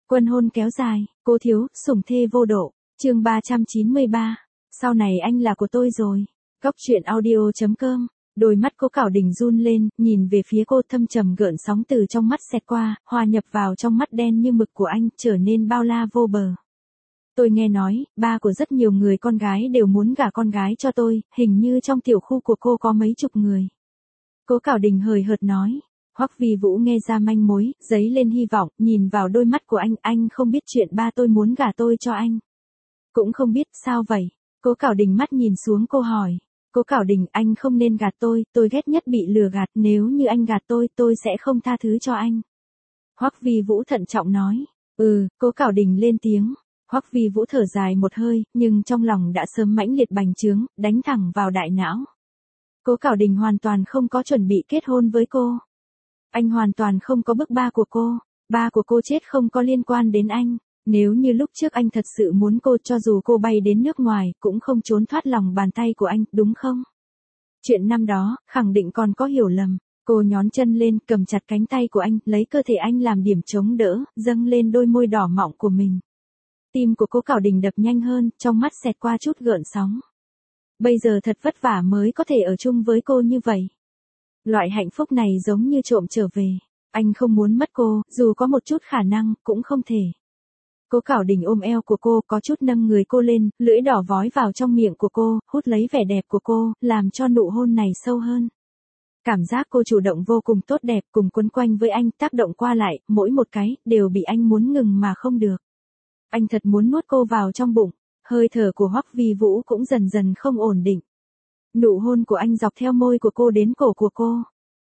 Quân hôn kéo dài, cô thiếu, sủng thê vô độ. Chương 393. Sau này anh là của tôi rồi. Góc truyện audio.com. Đôi mắt Cố Cảo Đình run lên, nhìn về phía cô, thâm trầm gợn sóng từ trong mắt xẹt qua, hòa nhập vào trong mắt đen như mực của anh, trở nên bao la vô bờ. Tôi nghe nói, ba của rất nhiều người con gái đều muốn gả con gái cho tôi, hình như trong tiểu khu của cô có mấy chục người. Cố Cảo Đình hời hợt nói. Hoắc Vi Vũ nghe ra manh mối, dấy lên hy vọng, nhìn vào đôi mắt của anh không biết chuyện ba tôi muốn gả tôi cho anh. Cũng không biết, sao vậy? Cố Cảo Đình mắt nhìn xuống cô hỏi. Cố Cảo Đình, anh không nên gạt tôi ghét nhất bị lừa gạt, nếu như anh gạt tôi sẽ không tha thứ cho anh. Hoắc Vi Vũ thận trọng nói. Cố Cảo Đình lên tiếng. Hoắc Vi Vũ thở dài một hơi, nhưng trong lòng đã sớm mãnh liệt bành trướng, đánh thẳng vào đại não. Cố Cảo Đình hoàn toàn không có chuẩn bị kết hôn với cô. Anh hoàn toàn không có bức ba của cô. Ba của cô chết không có liên quan đến anh. Nếu như lúc trước anh thật sự muốn cô, cho dù cô bay đến nước ngoài, cũng không trốn thoát lòng bàn tay của anh, đúng không? Chuyện năm đó, khẳng định còn có hiểu lầm. Cô nhón chân lên, cầm chặt cánh tay của anh, lấy cơ thể anh làm điểm chống đỡ, dâng lên đôi môi đỏ mọng của mình. Tim của Cố Cảo Đình đập nhanh hơn, trong mắt xẹt qua chút gợn sóng. Bây giờ thật vất vả mới có thể ở chung với cô như vậy. Loại hạnh phúc này giống như trộm trở về. Anh không muốn mất cô, dù có một chút khả năng, cũng không thể. Cố Cảo Đình ôm eo của cô, có chút nâng người cô lên, lưỡi đỏ vói vào trong miệng của cô, hút lấy vẻ đẹp của cô, làm cho nụ hôn này sâu hơn. Cảm giác cô chủ động vô cùng tốt đẹp, cùng quấn quanh với anh, tác động qua lại, mỗi một cái, đều bị anh muốn ngừng mà không được. Anh thật muốn nuốt cô vào trong bụng, hơi thở của Hoắc Vi Vũ cũng dần dần không ổn định. Nụ hôn của anh dọc theo môi của cô đến cổ của cô.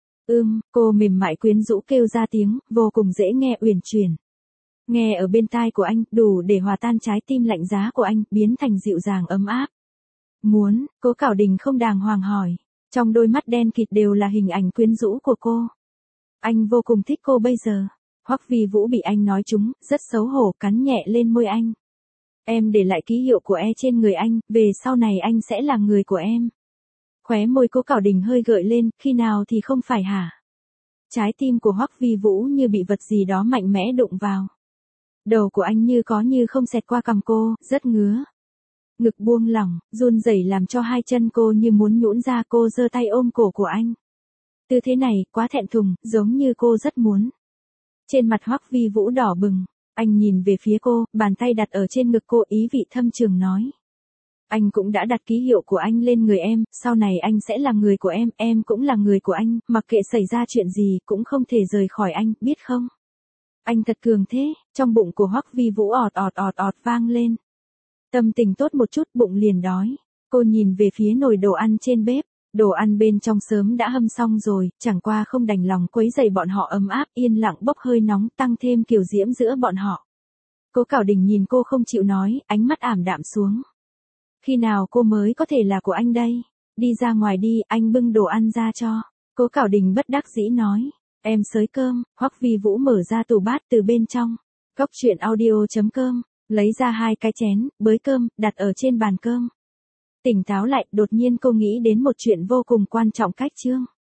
Cô mềm mại quyến rũ kêu ra tiếng, vô cùng dễ nghe uyển chuyển. Nghe ở bên tai của anh, đủ để hòa tan trái tim lạnh giá của anh, biến thành dịu dàng ấm áp. Muốn, Cố Cảo Đình không đàng hoàng hỏi. Trong đôi mắt đen kịt đều là hình ảnh quyến rũ của cô. Anh vô cùng thích cô bây giờ. Hoắc Vi Vũ bị anh nói trúng, rất xấu hổ, cắn nhẹ lên môi anh. Em để lại ký hiệu của trên người anh, về sau này anh sẽ là người của em. Khóe môi Cố Cảo Đình hơi gợi lên, khi nào thì không phải hả? Trái tim của Hoắc Vi Vũ như bị vật gì đó mạnh mẽ đụng vào. Đầu của anh như có như không xẹt qua cằm cô, rất ngứa. Ngực buông lỏng, run rẩy làm cho hai chân cô như muốn nhũn ra, cô giơ tay ôm cổ của anh. Tư thế này, quá thẹn thùng, giống như cô rất muốn. Trên mặt Hoắc Vi Vũ đỏ bừng, anh nhìn về phía cô, bàn tay đặt ở trên ngực cô, ý vị thâm trường nói. Anh cũng đã đặt ký hiệu của anh lên người em, sau này anh sẽ là người của em cũng là người của anh, mặc kệ xảy ra chuyện gì cũng không thể rời khỏi anh, biết không? Anh thật cường thế, trong bụng của Hoắc Vi Vũ ọt vang lên. Tâm tình tốt một chút, bụng liền đói. Cô nhìn về phía nồi đồ ăn trên bếp, đồ ăn bên trong sớm đã hâm xong rồi, chẳng qua không đành lòng quấy rầy bọn họ ấm áp, yên lặng bốc hơi nóng, tăng thêm kiều diễm giữa bọn họ. Cố Cảo Đình nhìn cô không chịu nói, ánh mắt ảm đạm xuống. Khi nào cô mới có thể là của anh đây? Đi ra ngoài đi, anh bưng đồ ăn ra cho. Cố Cảo Đình bất đắc dĩ nói. Em xới cơm. Hoắc Vi Vũ mở ra tủ bát từ bên trong. Góc truyện audio.com. Lấy ra 2 cái chén, bới cơm, đặt ở trên bàn cơm. Tỉnh táo lại, đột nhiên cô nghĩ đến một chuyện vô cùng quan trọng, cách chương.